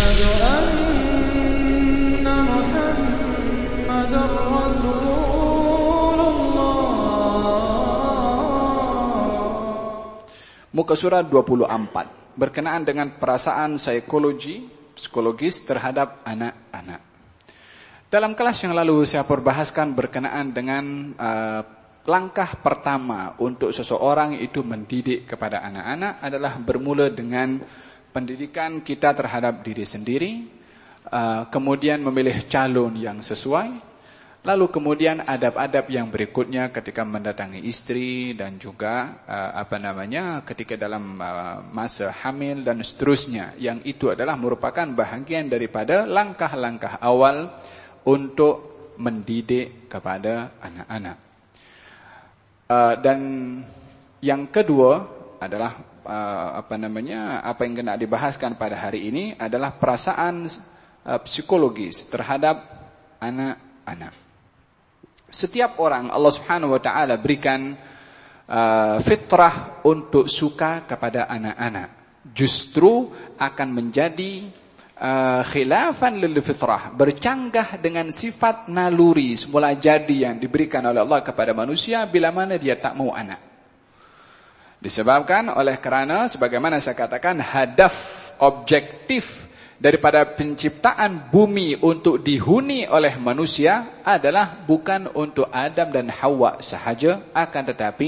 أن محمدا رسول الله. Muka surat 24 berkenaan dengan perasaan psikologis terhadap anak-anak. Dalam kelas yang lalu saya perbahaskan berkenaan dengan langkah pertama untuk seseorang itu mendidik kepada anak-anak adalah bermula dengan pendidikan kita terhadap diri sendiri, kemudian memilih calon yang sesuai, lalu kemudian adab-adab yang berikutnya ketika mendatangi istri dan juga ketika dalam masa hamil dan seterusnya, yang itu adalah merupakan bahagian daripada langkah-langkah awal untuk mendidik kepada anak-anak. Dan yang kedua adalah apa yang kena dibahaskan pada hari ini adalah perasaan psikologis terhadap anak-anak. Setiap orang Allah Subhanahu wa taala berikan fitrah untuk suka kepada anak-anak. Justru akan menjadi khilafan lil fitrah, bercanggah dengan sifat naluri semula jadi yang diberikan oleh Allah kepada manusia bila mana dia tak mau anak. Disebabkan oleh kerana sebagaimana saya katakan, hadaf objektif daripada penciptaan bumi untuk dihuni oleh manusia adalah bukan untuk Adam dan Hawa sahaja, akan tetapi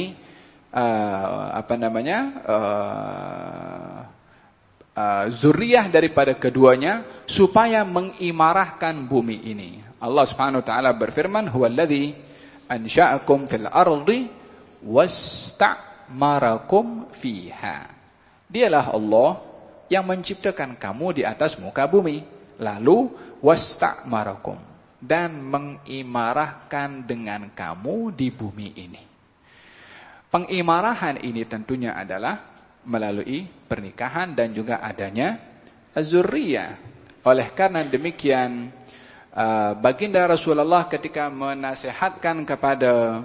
zuriyah daripada keduanya supaya mengimarahkan bumi ini. Allah Subhanahu wa taala berfirman, "Huwallazi ansha'akum fil ardi wasta'marakum fiha." Dialah Allah yang menciptakan kamu di atas muka bumi, lalu wasta'marakum, dan mengimarahkan dengan kamu di bumi ini. Pengimarahan ini tentunya adalah melalui pernikahan dan juga adanya zuriyah. Oleh karena demikian, baginda Rasulullah ketika menasihatkan kepada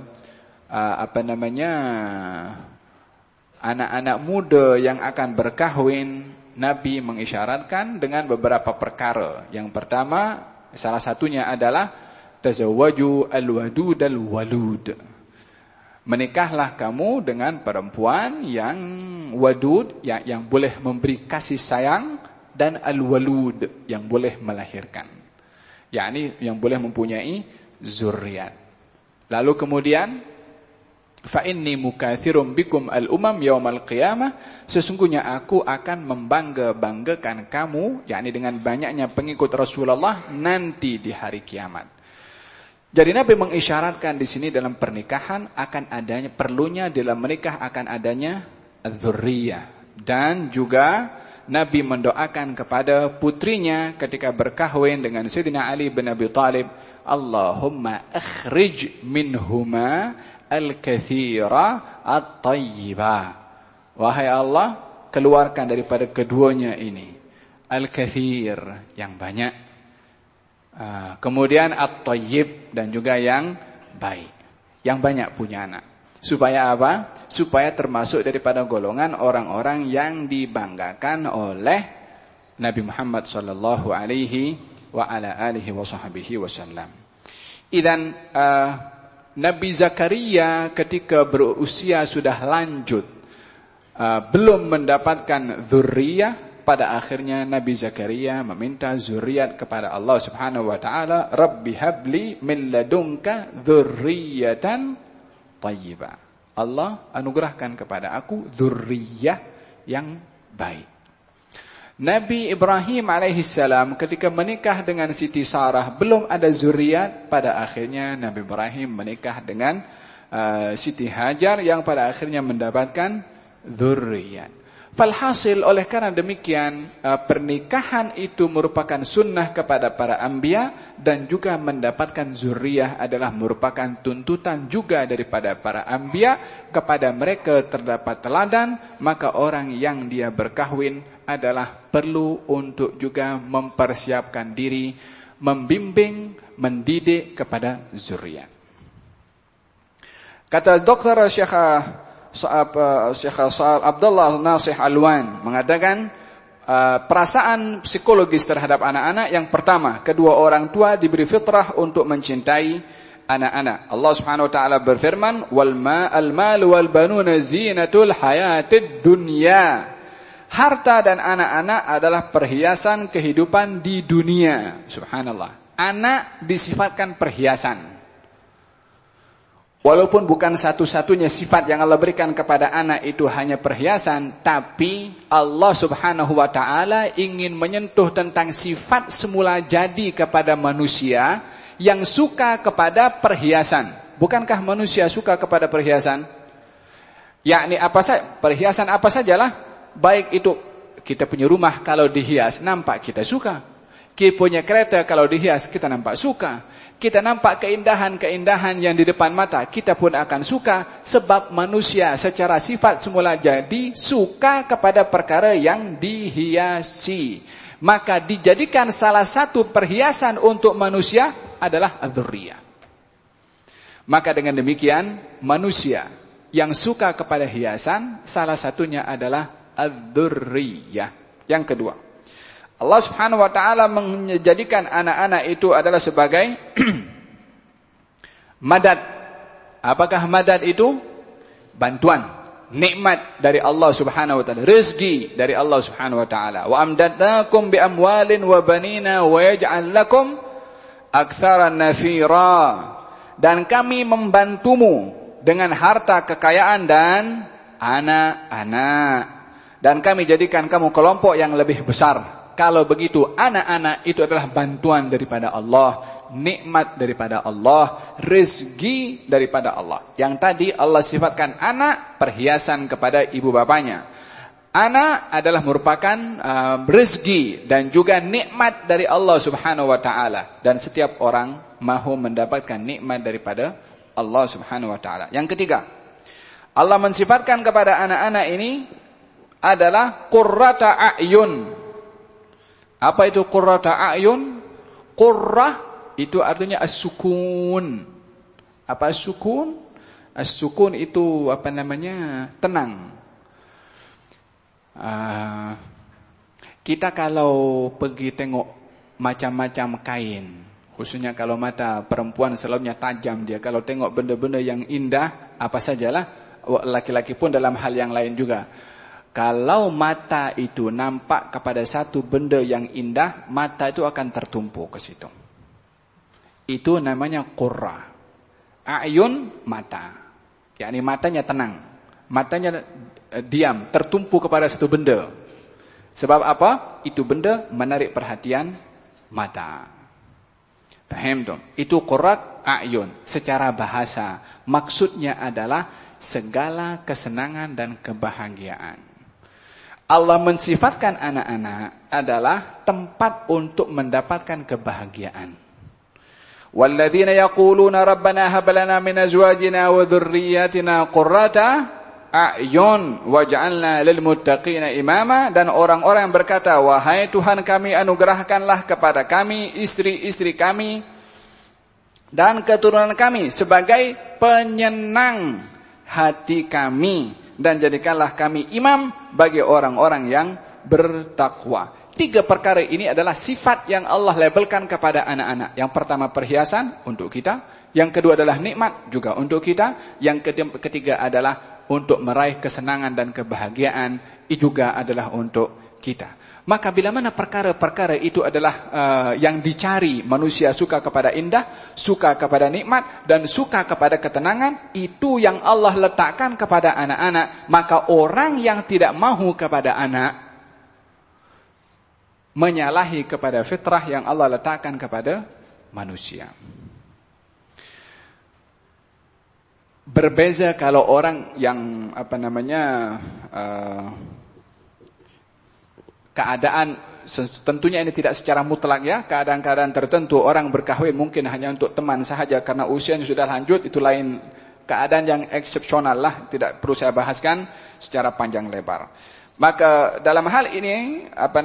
anak-anak muda yang akan berkahwin, Nabi mengisyaratkan dengan beberapa perkara. Yang pertama, salah satunya adalah tazawwaju al-wadud al-walud. Menikahlah kamu dengan perempuan yang wadud, yang boleh memberi kasih sayang, dan al-walud, yang boleh melahirkan, yakni yang boleh mempunyai zuriat. Lalu kemudian, fa inni mukathirum bikum al-umam yaumal qiyamah, sesungguhnya aku akan membangga-banggakan kamu, yakni dengan banyaknya pengikut Rasulullah nanti di hari kiamat. Jadi Nabi mengisyaratkan di sini dalam pernikahan akan adanya, perlunya dalam menikah akan adanya dzurriyyah, dan juga Nabi mendoakan kepada putrinya ketika berkahwin dengan Sayyidina Ali bin Abi Thalib, Allahumma akhrij minhuma al-kathira at-tayyiba. Wahai Allah, keluarkan daripada keduanya ini al-kathir, yang banyak, kemudian at-tayyib, dan juga yang baik, yang banyak punya anak. Supaya apa? Supaya termasuk daripada golongan orang-orang yang dibanggakan oleh Nabi Muhammad sallallahu alaihi wa ala alihi wa sahbihi wasallam. Idan Nabi Zakaria ketika berusia sudah lanjut, belum mendapatkan dzurriyyah, pada akhirnya Nabi Zakaria meminta zuriat kepada Allah Subhanahu wa taala, Rabbi habli min ladunka dzurriyyatan thayyibah. Allah anugerahkan kepada aku dzurriyyah yang baik. Nabi Ibrahim alaihissalam ketika menikah dengan Siti Sarah belum ada zuriat, pada akhirnya Nabi Ibrahim menikah dengan Siti Hajar yang pada akhirnya mendapatkan dzurriat. Falhasil, oleh karena demikian, pernikahan itu merupakan sunnah kepada para anbiya, dan juga mendapatkan zuriyah adalah merupakan tuntutan juga daripada para anbiya. Kepada mereka terdapat teladan, maka orang yang dia berkahwin adalah perlu untuk juga mempersiapkan diri, membimbing, mendidik kepada zuriyah. Kata Dr. Syekh Abdullah Nasih Alwan mengatakan, perasaan psikologis terhadap anak-anak. Yang pertama, kedua orang tua diberi fitrah untuk mencintai anak-anak. Allah Subhanahu wa taala berfirman, "Wal ma'al wal banuna zinatul hayatid dunya." Harta dan anak-anak adalah perhiasan kehidupan di dunia. Subhanallah. Anak disifatkan perhiasan. Walaupun bukan satu-satunya sifat yang Allah berikan kepada anak itu hanya perhiasan, tapi Allah Subhanahu wa taala ingin menyentuh tentang sifat semula jadi kepada manusia yang suka kepada perhiasan. Bukankah manusia suka kepada perhiasan? Yakni perhiasan apa sajalah, baik itu kita punya rumah kalau dihias nampak kita suka. Kita punya kereta kalau dihias kita nampak suka. Kita nampak keindahan-keindahan yang di depan mata, kita pun akan suka. Sebab manusia secara sifat semula jadi suka kepada perkara yang dihiasi. Maka dijadikan salah satu perhiasan untuk manusia adalah adzurriyah. Maka dengan demikian, manusia yang suka kepada hiasan, salah satunya adalah adzurriyah. Yang kedua, Allah Subhanahu wa taala menjadikan anak-anak itu adalah sebagai madad. Apakah madad itu? Bantuan, nikmat dari Allah Subhanahu wa taala, rezeki dari Allah Subhanahu wa taala. Wa amdadnakum bi amwalin wa banina wa yaj'al lakum aktsara nafira. Dan kami membantumu dengan harta, kekayaan dan anak-anak. Dan kami jadikan kamu kelompok yang lebih besar. Kalau begitu, anak-anak itu adalah bantuan daripada Allah, nikmat daripada Allah, rezeki daripada Allah. Yang tadi Allah sifatkan anak perhiasan kepada ibu bapanya. Anak adalah merupakan rezeki dan juga nikmat dari Allah Subhanahu wa taala, dan setiap orang mahu mendapatkan nikmat daripada Allah Subhanahu wa taala. Yang ketiga, Allah mensifatkan kepada anak-anak ini adalah qurrata a'yun. Apa itu qurrata a'yun? Qurrah itu artinya as-sukun. Apa as-sukun? As-sukun itu tenang. Kita kalau pergi tengok macam-macam kain, khususnya kalau mata perempuan selalunya tajam dia. Kalau tengok benda-benda yang indah, apa sajalah, laki-laki pun dalam hal yang lain juga. Kalau mata itu nampak kepada satu benda yang indah, mata itu akan tertumpu ke situ. Itu namanya qurra. A'yun, mata. yakni matanya tenang, matanya diam, tertumpu kepada satu benda. Sebab apa? Itu benda menarik perhatian mata. Paham tu? Itu qurrat a'yun. Secara bahasa, maksudnya adalah segala kesenangan dan kebahagiaan. Allah mensifatkan anak-anak adalah tempat untuk mendapatkan kebahagiaan. Walladzina yaquluna rabbana hab lana min azwajina wa dhurriyyatina qurrata a'yun waj'alna lil muttaqina imama, dan orang-orang yang berkata, wahai Tuhan kami, anugerahkanlah kepada kami istri-istri kami dan keturunan kami sebagai penyenang hati kami, dan jadikanlah kami imam bagi orang-orang yang bertakwa. 3 perkara ini adalah sifat yang Allah labelkan kepada anak-anak. Yang pertama perhiasan untuk kita, yang kedua adalah nikmat juga untuk kita, yang ketiga adalah untuk meraih kesenangan dan kebahagiaan juga adalah untuk kita. Maka bila mana perkara-perkara itu adalah yang dicari, manusia suka kepada indah, suka kepada nikmat, dan suka kepada ketenangan, itu yang Allah letakkan kepada anak-anak. Maka orang yang tidak mahu kepada anak, menyalahi kepada fitrah yang Allah letakkan kepada manusia. Berbeza kalau orang yang keadaan, tentunya ini tidak secara mutlak ya, keadaan-keadaan tertentu orang berkahwin mungkin hanya untuk teman sahaja karena usianya sudah lanjut, itu lain keadaan yang eksepsional lah, tidak perlu saya bahaskan secara panjang lebar. Maka dalam hal ini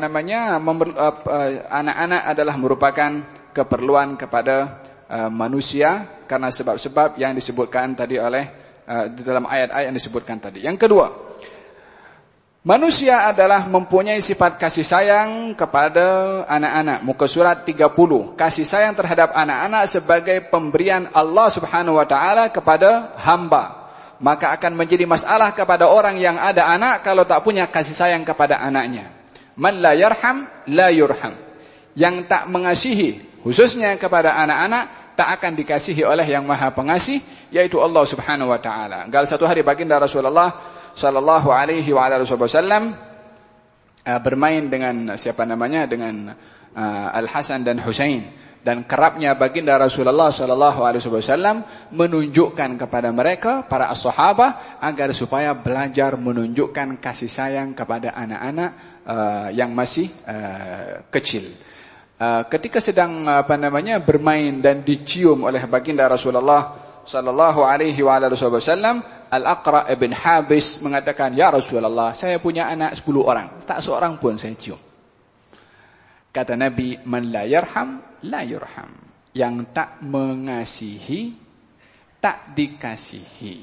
anak-anak adalah merupakan keperluan kepada manusia karena sebab-sebab yang disebutkan tadi oleh dalam ayat-ayat yang disebutkan tadi. Yang kedua, Manusia adalah mempunyai sifat kasih sayang kepada anak-anak. Muka surat 30. Kasih sayang terhadap anak-anak sebagai pemberian Allah Subhanahu wa taala kepada hamba. Maka akan menjadi masalah kepada orang yang ada anak kalau tak punya kasih sayang kepada anaknya. Man la yarham la yurham. Yang tak mengasihi khususnya kepada anak-anak tak akan dikasihi oleh yang Maha Pengasih, yaitu Allah Subhanahu wa taala. Gal satu hari baginda Rasulullah sallallahu alaihi wa alihi wasallam bermain dengan dengan Al-Hasan dan Husain, dan kerapnya baginda Rasulullah sallallahu alaihi wasallam menunjukkan kepada mereka para sahabat agar supaya belajar menunjukkan kasih sayang kepada anak-anak yang masih kecil. Ketika sedang bermain dan dicium oleh baginda Rasulullah sallallahu alaihi wa alihi wasallam, Al-Aqra' ibn Habis mengatakan, "Ya Rasulullah, saya punya anak 10 orang, tak seorang pun saya cium." Kata Nabi, "Man la yarham la yurham." Yang tak mengasihi tak dikasihi.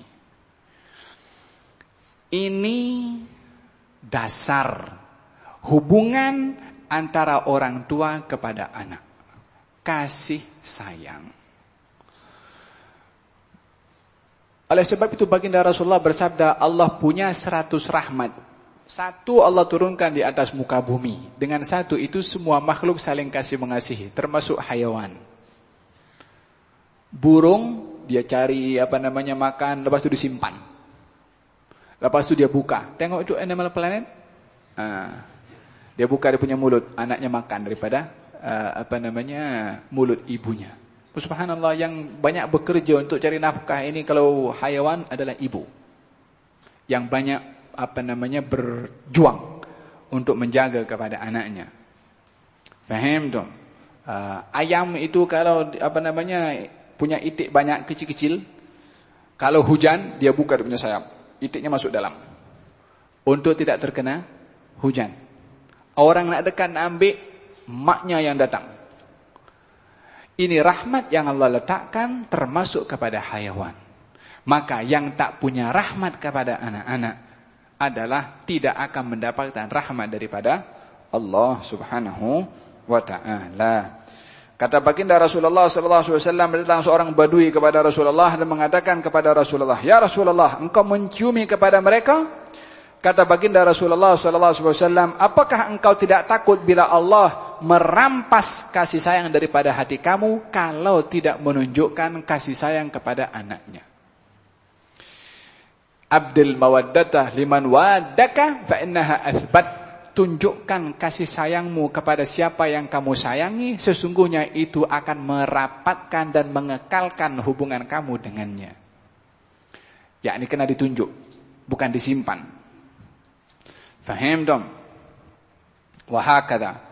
Ini dasar hubungan antara orang tua kepada anak. Kasih sayang. Oleh sebab itu baginda Rasulullah bersabda, Allah punya 100 rahmat. Satu Allah turunkan di atas muka bumi. Dengan satu itu semua makhluk saling kasih mengasihi, termasuk hayawan. Burung dia cari makan, lepas itu disimpan. Lepas itu dia buka. Tengok itu Animal Planet. Dia buka dia punya mulut, anaknya makan daripada mulut ibunya. Subhanallah, yang banyak bekerja untuk cari nafkah ini kalau hayawan adalah ibu. Yang banyak berjuang untuk menjaga kepada anaknya. Faham tu? Ayam itu kalau punya itik banyak kecil-kecil, kalau hujan dia buka dia punya sayap, itiknya masuk dalam untuk tidak terkena hujan. Orang nak dekat nak ambil, maknya yang datang. Ini rahmat yang Allah letakkan termasuk kepada hayawan. Maka yang tak punya rahmat kepada anak-anak adalah tidak akan mendapatkan rahmat daripada Allah Subhanahu wa taala. Kata baginda Rasulullah sallallahu alaihi wasallam, datang seorang badui kepada Rasulullah dan mengatakan kepada Rasulullah, "Ya Rasulullah, engkau menciumi kepada mereka?" Kata baginda Rasulullah sallallahu alaihi wasallam, "Apakah engkau tidak takut bila Allah merampas kasih sayang daripada hati kamu kalau tidak menunjukkan kasih sayang kepada anaknya?" Abdul mawaddatah liman waddaka fa innaha athbat. Tunjukkan kasih sayangmu kepada siapa yang kamu sayangi, sesungguhnya itu akan merapatkan dan mengekalkan hubungan kamu dengannya. Yakni kena ditunjuk, bukan disimpan. Faham dong? Wahakada.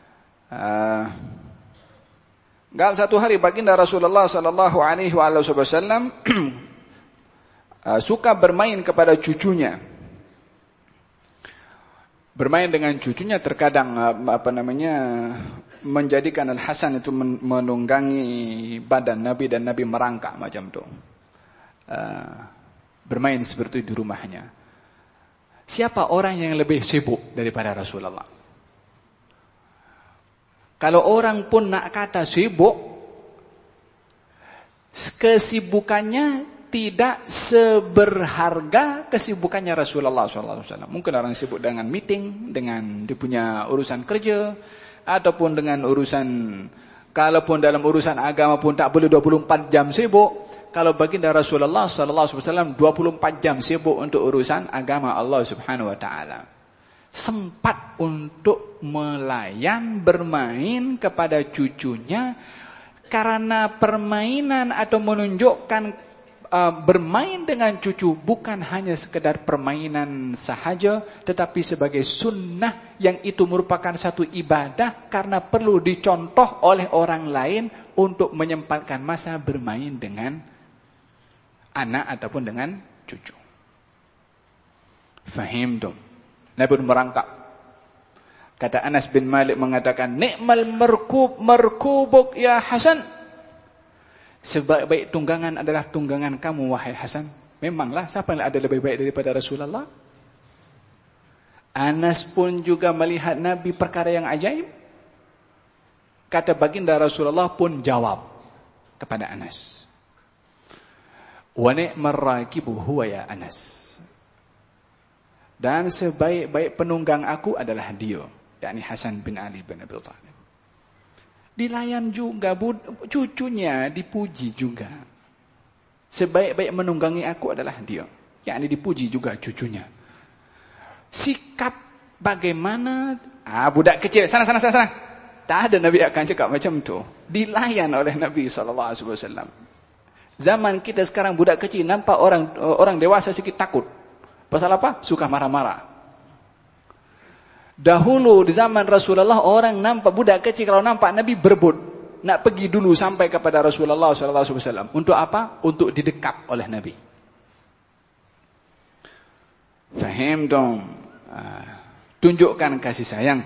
Gal satu hari baginda Rasulullah sallallahu alaihi wasallam suka bermain kepada cucunya. Bermain dengan cucunya terkadang menjadikan Al-Hasan itu menunggangi badan Nabi dan Nabi merangkak macam tu. Bermain seperti di rumahnya. Siapa orang yang lebih sibuk daripada Rasulullah? Kalau orang pun nak kata sibuk, kesibukannya tidak seberharga kesibukannya Rasulullah SAW. Mungkin orang sibuk dengan meeting, dengan dia punya urusan kerja, ataupun dengan urusan, kalaupun dalam urusan agama pun tak boleh 24 jam sibuk. Kalau baginda Rasulullah SAW 24 jam sibuk untuk urusan agama Allah Subhanahu wa taala. Sempat untuk melayan, bermain kepada cucunya, karena permainan atau menunjukkan bermain dengan cucu bukan hanya sekedar permainan sahaja, tetapi sebagai sunnah yang itu merupakan satu ibadah karena perlu dicontoh oleh orang lain untuk menyempatkan masa bermain dengan anak ataupun dengan cucu. Fahim dong. Nabi pun merangkak. Kata Anas bin Malik mengatakan, "Ni'mal markubuk ya Hasan." Sebaik-baik tunggangan adalah tunggangan kamu wahai Hasan. Memanglah siapa yang ada lebih baik daripada Rasulullah? Anas pun juga melihat Nabi perkara yang ajaib. Kata baginda Rasulullah pun jawab kepada Anas. Wa ni'mar rakibu huwa ya Anas. Dan sebaik-baik penunggang aku adalah dia, yakni Hasan bin Ali bin Abi Thalib. Dilayan juga, cucunya dipuji juga. Sebaik-baik menunggangi aku adalah dia, yakni dipuji juga cucunya. Sikap bagaimana? Budak kecil, sana. Tak ada Nabi akan cakap macam tu. Dilayan oleh Nabi SAW. Zaman kita sekarang budak kecil nampak orang dewasa sikit takut. Pasal apa? Suka marah-marah. Dahulu di zaman Rasulullah orang nampak budak kecil kalau nampak Nabi berebut. Nak pergi dulu sampai kepada Rasulullah SAW. Untuk apa? Untuk didekap oleh Nabi. Faham dong? Tunjukkan kasih sayang.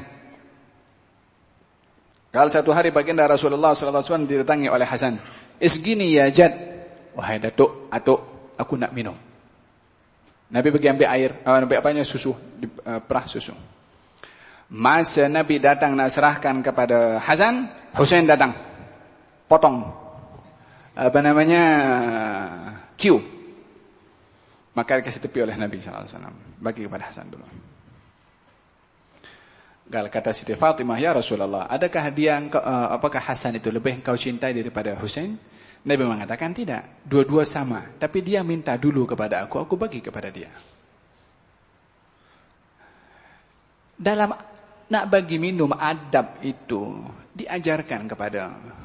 Kalau satu hari baginda Rasulullah SAW didatangi oleh Hasan. Isgini ya Jad. Wahai datuk, atuk, aku nak minum. Nabi pergi ambil air, ambil apanya? Susu, perah susu. Masa Nabi datang nak serahkan kepada Hasan, Husain datang. Potong. Ciu. Maka dikasih tepi oleh Nabi SAW. Bagi kepada Hasan dulu. Kata Siti Fatimah, ya Rasulullah, adakah apakah Hasan itu lebih engkau cintai daripada Husain? Nabi mengatakan tidak, dua-dua sama. Tapi dia minta dulu kepada aku bagi kepada dia. Dalam nak bagi minum adab itu diajarkan kepada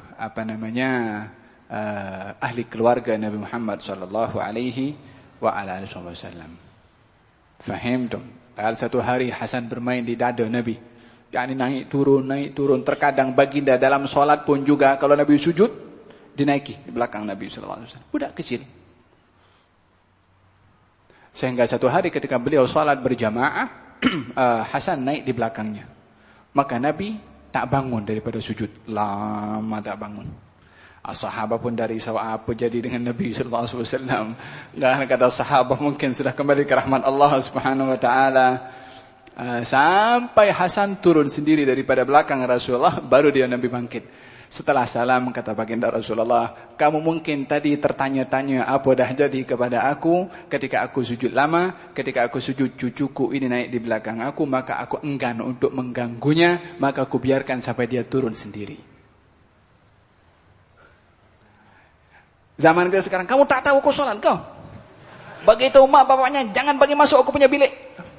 ahli keluarga Nabi Muhammad sallallahu alaihi wa ala alihi wasallam. Faham tu? Satu hari Hasan bermain di dada Nabi. Yani naik turun. Terkadang baginda dalam solat pun juga kalau Nabi sujud dinaiki di belakang Nabi sallallahu alaihi wasallam. Budak kecil. Sehingga satu hari ketika beliau salat berjamaah, Hasan naik di belakangnya. Maka Nabi tak bangun daripada sujud. Lama tak bangun. Sahabat pun dari apa jadi dengan Nabi sallallahu alaihi wasallam. Dan kata sahabat mungkin sudah kembali ke rahmat Allah Subhanahu wa taala. Sampai Hasan turun sendiri daripada belakang Rasulullah, baru dia Nabi bangkit. Setelah salam kata baginda Rasulullah, kamu mungkin tadi tertanya-tanya apa dah jadi kepada aku ketika aku sujud lama, ketika aku sujud cucuku ini naik di belakang aku, maka aku enggan untuk mengganggunya, maka aku biarkan sampai dia turun sendiri. Zaman kita sekarang, kamu tak tahu aku sholat kau. Bagi tahu mak bapaknya, jangan bagi masuk aku punya bilik.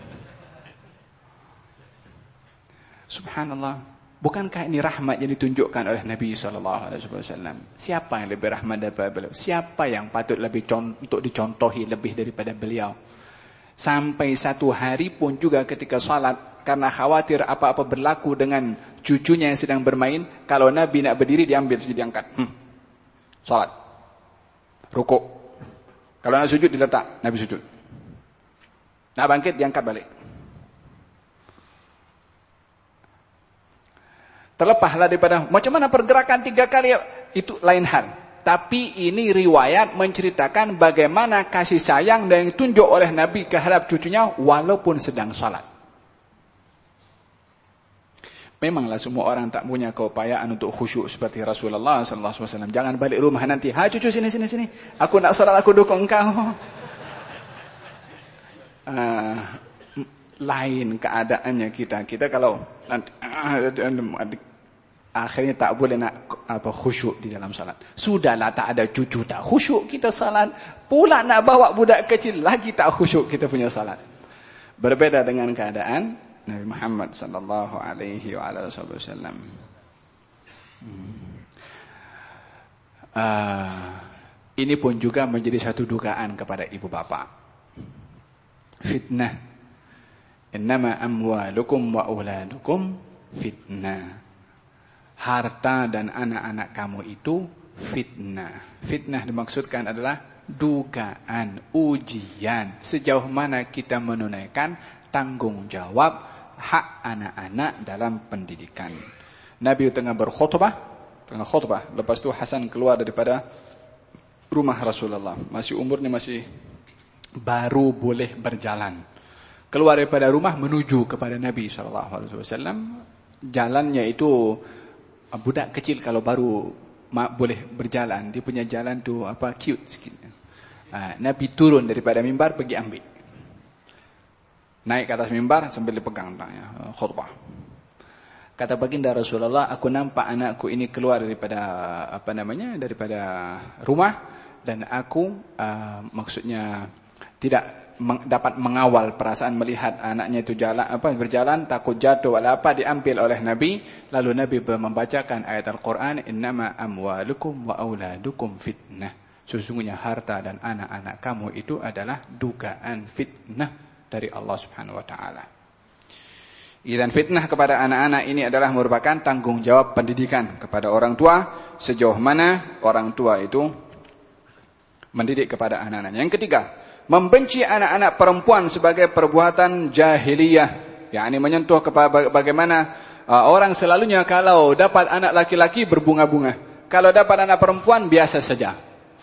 Subhanallah. Bukankah ini rahmat yang ditunjukkan oleh Nabi SAW? Siapa yang lebih rahmat daripada beliau? Siapa yang patut lebih untuk dicontohi lebih daripada beliau? Sampai satu hari pun juga ketika salat, karena khawatir apa-apa berlaku dengan cucunya yang sedang bermain, kalau Nabi nak berdiri diambil, diangkat. Salat. Rukuk. Kalau nak sujud diletak, Nabi sujud. Nak bangkit diangkat balik. Terlepaslah daripada macam mana pergerakan 3 kali, itu lain hal. Tapi ini riwayat menceritakan bagaimana kasih sayang yang ditunjuk oleh Nabi terhadap cucunya walaupun sedang salat. Memanglah semua orang tak punya keupayaan untuk khusyuk seperti Rasulullah SAW. Jangan balik rumah nanti, cucu sini. Aku nak salat, aku dukung engkau. Lain keadaannya kita. Kita kalau nanti akhirnya tak boleh nak khusyuk di dalam salat. Sudahlah tak ada cucu tak khusyuk kita salat, pula nak bawa budak kecil lagi tak khusyuk kita punya salat. Berbeda dengan keadaan Nabi Muhammad sallallahu alaihi wasallam. Ini pun juga menjadi satu dugaan kepada ibu bapa. Fitnah. Innama amwalukum wa auladukum fitnah. Harta dan anak-anak kamu itu fitnah. Fitnah dimaksudkan adalah dugaan, ujian. Sejauh mana kita menunaikan tanggung jawab hak anak-anak dalam pendidikan. Nabi tengah berkhutbah. Lepas itu Hasan keluar daripada rumah Rasulullah. Umurnya masih baru boleh berjalan. keluar daripada rumah menuju kepada Nabi SAW. Jalannya itu budak kecil kalau baru boleh berjalan, dia punya jalan tu cute sikit. Nabi turun daripada mimbar pergi ambil. Naik ke atas mimbar sambil dipegang tangannya, khutbah. Kata baginda Rasulullah, aku nampak anakku ini keluar daripada daripada rumah, dan aku maksudnya tidak dapat mengawal perasaan melihat anaknya itu berjalan, takut jatuh diambil oleh Nabi. Lalu Nabi membacakan ayat Al-Quran, innama amwalukum wa auladukum fitnah, sesungguhnya harta dan anak-anak kamu itu adalah dugaan fitnah dari Allah Subhanahu wa taala. Dan fitnah kepada anak-anak ini adalah merupakan tanggung jawab pendidikan kepada orang tua, sejauh mana orang tua itu mendidik kepada anak-anaknya. Yang ketiga, membenci anak-anak perempuan sebagai perbuatan jahiliyah, yakni menyentuh kepada bagaimana orang selalunya kalau dapat anak laki-laki berbunga-bunga, kalau dapat anak perempuan biasa saja.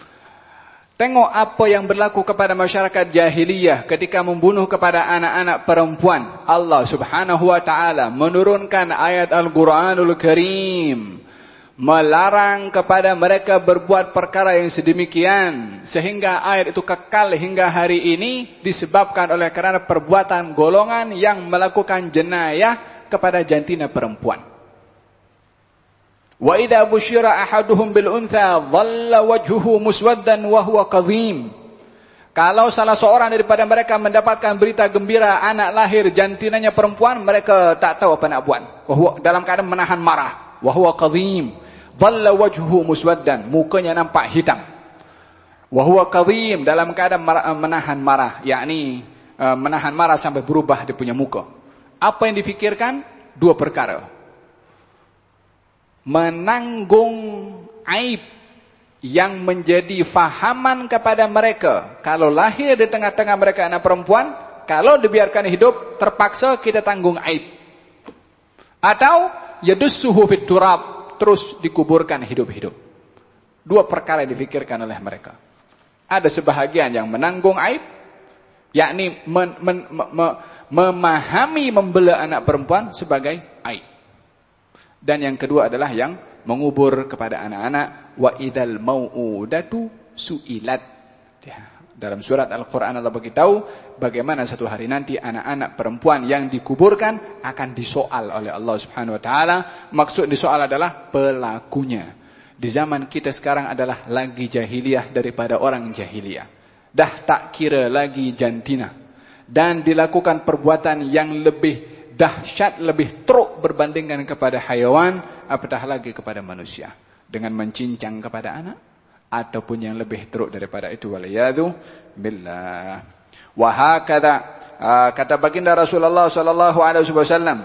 Tengok apa yang berlaku kepada masyarakat jahiliyah ketika membunuh kepada anak-anak perempuan. Allah Subhanahu wa taala menurunkan ayat Al-Qur'anul Karim melarang kepada mereka berbuat perkara yang sedemikian, sehingga ayat itu kekal hingga hari ini disebabkan oleh karena perbuatan golongan yang melakukan jenayah kepada jantina perempuan. Wa idza busyira ahaduhum bil untha dhalla wajhuhu muswaddan wa huwa kadhim. Kalau salah seorang daripada mereka mendapatkan berita gembira anak lahir jantinanya perempuan, mereka tak tahu apa nak buat. Dalam keadaan menahan marah, wa huwa kadhim. Dhalla wajhuhu muswaddan, mukanya nampak hitam. Wa huwa kadhim, dalam keadaan menahan marah, yakni menahan marah sampai berubah dia punya muka. Apa yang difikirkan? Dua perkara. Menanggung aib yang menjadi fahaman kepada mereka. Kalau lahir di tengah-tengah mereka anak perempuan, kalau dibiarkan hidup, terpaksa kita tanggung aib. Atau yadussuhu fit turab, terus dikuburkan hidup-hidup. Dua perkara yang difikirkan oleh mereka. Ada sebahagian yang menanggung aib, yakni memahami membela anak perempuan sebagai aib. Dan yang kedua adalah yang mengubur kepada anak-anak. Wa idzal mau'udatu su'ilat. Dalam surat Al-Quran Allah beritahu bagaimana satu hari nanti anak-anak perempuan yang dikuburkan akan disoal oleh Allah Subhanahu wa taala. Maksud disoal adalah pelakunya. Di zaman kita sekarang adalah lagi jahiliyah daripada orang jahiliyah. Dah tak kira lagi jantina. Dan dilakukan perbuatan yang lebih dahsyat, lebih teruk berbandingkan kepada hayawan, apatah lagi kepada manusia, dengan mencincang kepada anak, ataupun yang lebih teruk daripada itu, waliyadu billah. Wa hakadha, kata baginda Rasulullah sallallahu alaihi wasallam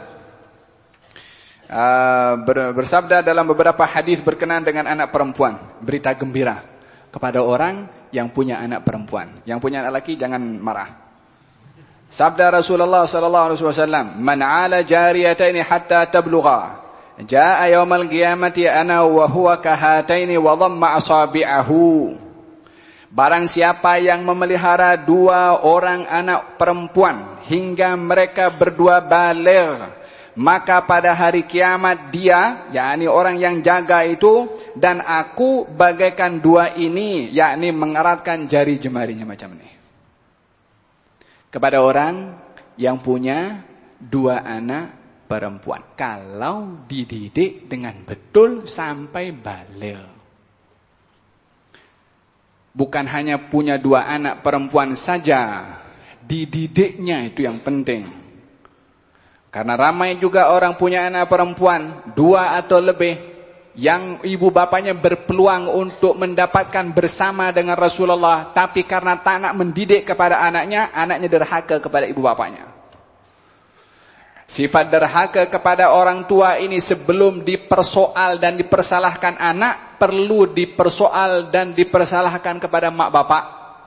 bersabda dalam beberapa hadis berkenaan dengan anak perempuan, berita gembira kepada orang yang punya anak perempuan. Yang punya anak laki jangan marah. Sabda Rasulullah sallallahu alaihi wasallam, "Man 'ala jariyataini hatta tablugha, jaa yaumal qiyamati ana wa huwa kahataini wa dhamma asabi'ahu." Barang siapa yang memelihara dua orang anak perempuan hingga mereka berdua baligh, maka pada hari kiamat dia, yakni orang yang jaga itu, dan aku bagaikan dua ini, yakni mengeratkan jari jemarinya macam ini. Kepada orang yang punya dua anak perempuan, kalau dididik dengan betul sampai baligh. Bukan hanya punya dua anak perempuan saja, dididiknya itu yang penting. Karena ramai juga orang punya anak perempuan, dua atau lebih, yang ibu bapaknya berpeluang untuk mendapatkan bersama dengan Rasulullah, tapi karena tak nak mendidik kepada anaknya, anaknya derhaka kepada ibu bapaknya. Sifat derhaka kepada orang tua ini sebelum dipersoal dan dipersalahkan anak, perlu dipersoal dan dipersalahkan kepada mak bapak.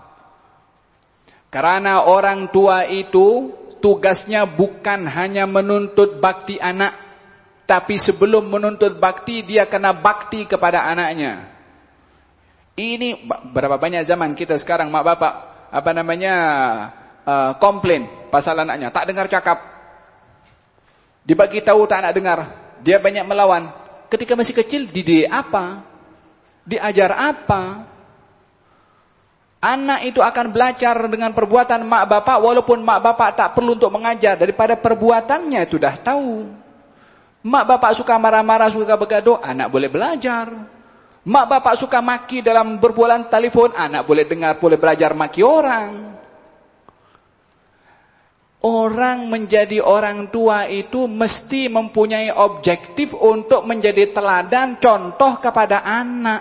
Karena orang tua itu tugasnya bukan hanya menuntut bakti anak, tapi sebelum menuntut bakti, dia kena bakti kepada anaknya. Ini berapa banyak zaman kita sekarang mak bapak komplain pasal anaknya, tak dengar cakap. Dibagi tahu tak nak dengar. Dia banyak melawan. Ketika masih kecil dididik apa? Diajar apa? Anak itu akan belajar dengan perbuatan mak bapak walaupun mak bapak tak perlu untuk mengajar, daripada perbuatannya itu dah tahu. Mak bapak suka marah-marah, suka bergaduh, anak boleh belajar. Mak bapak suka maki dalam berbualan telefon, anak boleh dengar, boleh belajar maki orang. Orang menjadi orang tua itu mesti mempunyai objektif untuk menjadi teladan, contoh kepada anak.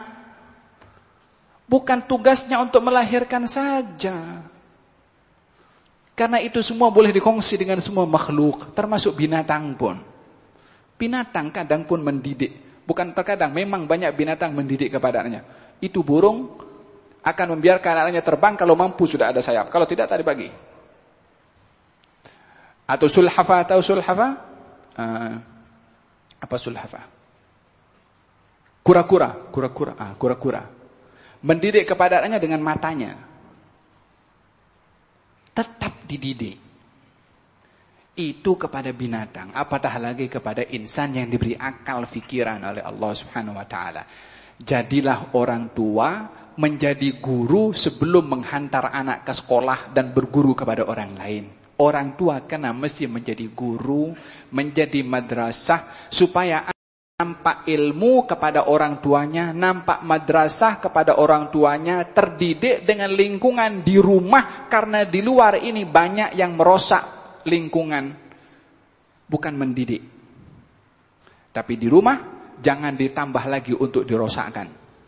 Bukan tugasnya untuk melahirkan saja. Karena itu semua boleh dikongsi dengan semua makhluk, termasuk binatang pun. Binatang kadang pun mendidik. Bukan terkadang, memang banyak binatang mendidik kepada anaknya. Itu burung akan membiarkan anaknya terbang kalau mampu sudah ada sayap. Kalau tidak, tak dibagi. Atau sulhafa, tahu sulhafa? Apa sulhafa? Kura-kura. Mendidik kepada anaknya dengan matanya. Tetap dididik. Itu kepada binatang. Apatah lagi kepada insan yang diberi akal fikiran oleh Allah Subhanahu wa taala. Jadilah orang tua menjadi guru sebelum menghantar anak ke sekolah dan berguru kepada orang lain. Orang tua kena mesti menjadi guru, menjadi madrasah, supaya nampak ilmu kepada orang tuanya, nampak madrasah kepada orang tuanya, terdidik dengan lingkungan di rumah, karena di luar ini banyak yang merosak lingkungan, bukan mendidik. Tapi di rumah jangan ditambah lagi untuk dirosakkan.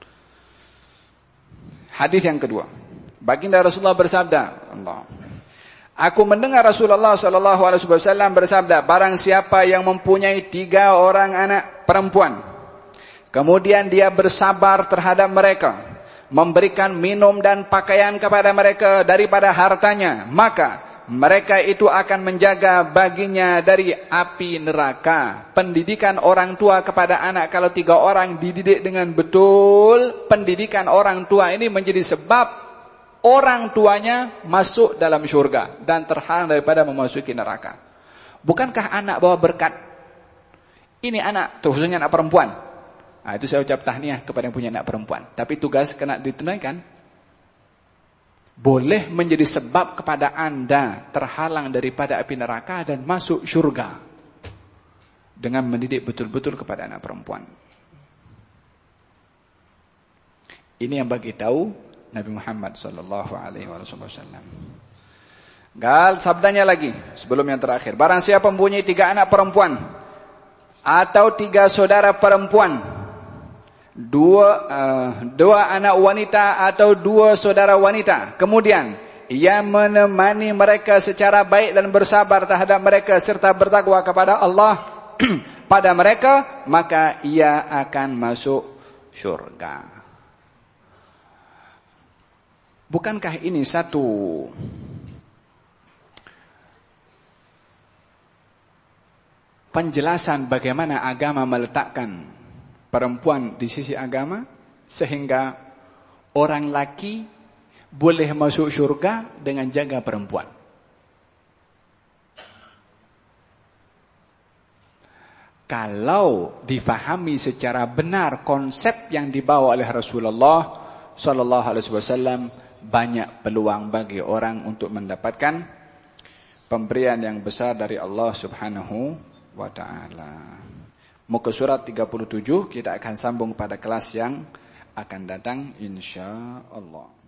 Hadis yang kedua, baginda Rasulullah bersabda, aku mendengar Rasulullah SAW bersabda, barang siapa yang mempunyai 3 orang anak perempuan, kemudian dia bersabar terhadap mereka, memberikan minum dan pakaian kepada mereka daripada hartanya, maka mereka itu akan menjaga baginya dari api neraka. Pendidikan orang tua kepada anak, kalau 3 orang dididik dengan betul, pendidikan orang tua ini menjadi sebab orang tuanya masuk dalam syurga dan terhalang daripada memasuki neraka. Bukankah anak bawa berkat? Ini anak, khususnya anak perempuan. Nah, itu saya ucap tahniah kepada yang punya anak perempuan. Tapi tugas kena ditunaikan. Boleh menjadi sebab kepada Anda terhalang daripada api neraka dan masuk syurga dengan mendidik betul-betul kepada anak perempuan. Ini yang bagi tahu Nabi Muhammad sallallahu alaihi wasallam. Gal sabdanya lagi sebelum yang terakhir. Barang siapa mempunyai 3 anak perempuan atau 3 saudara perempuan, 2 anak wanita atau 2 saudara wanita, kemudian ia menemani mereka secara baik dan bersabar terhadap mereka serta bertakwa kepada Allah pada mereka, maka ia akan masuk syurga. Bukankah ini satu penjelasan bagaimana agama meletakkan perempuan di sisi agama, sehingga orang laki boleh masuk syurga dengan jaga perempuan. Kalau difahami secara benar konsep yang dibawa oleh Rasulullah sallallahu alaihi wasallam, banyak peluang bagi orang untuk mendapatkan pemberian yang besar dari Allah Subhanahu wa taala. Muka surat 37, kita akan sambung pada kelas yang akan datang insyaallah.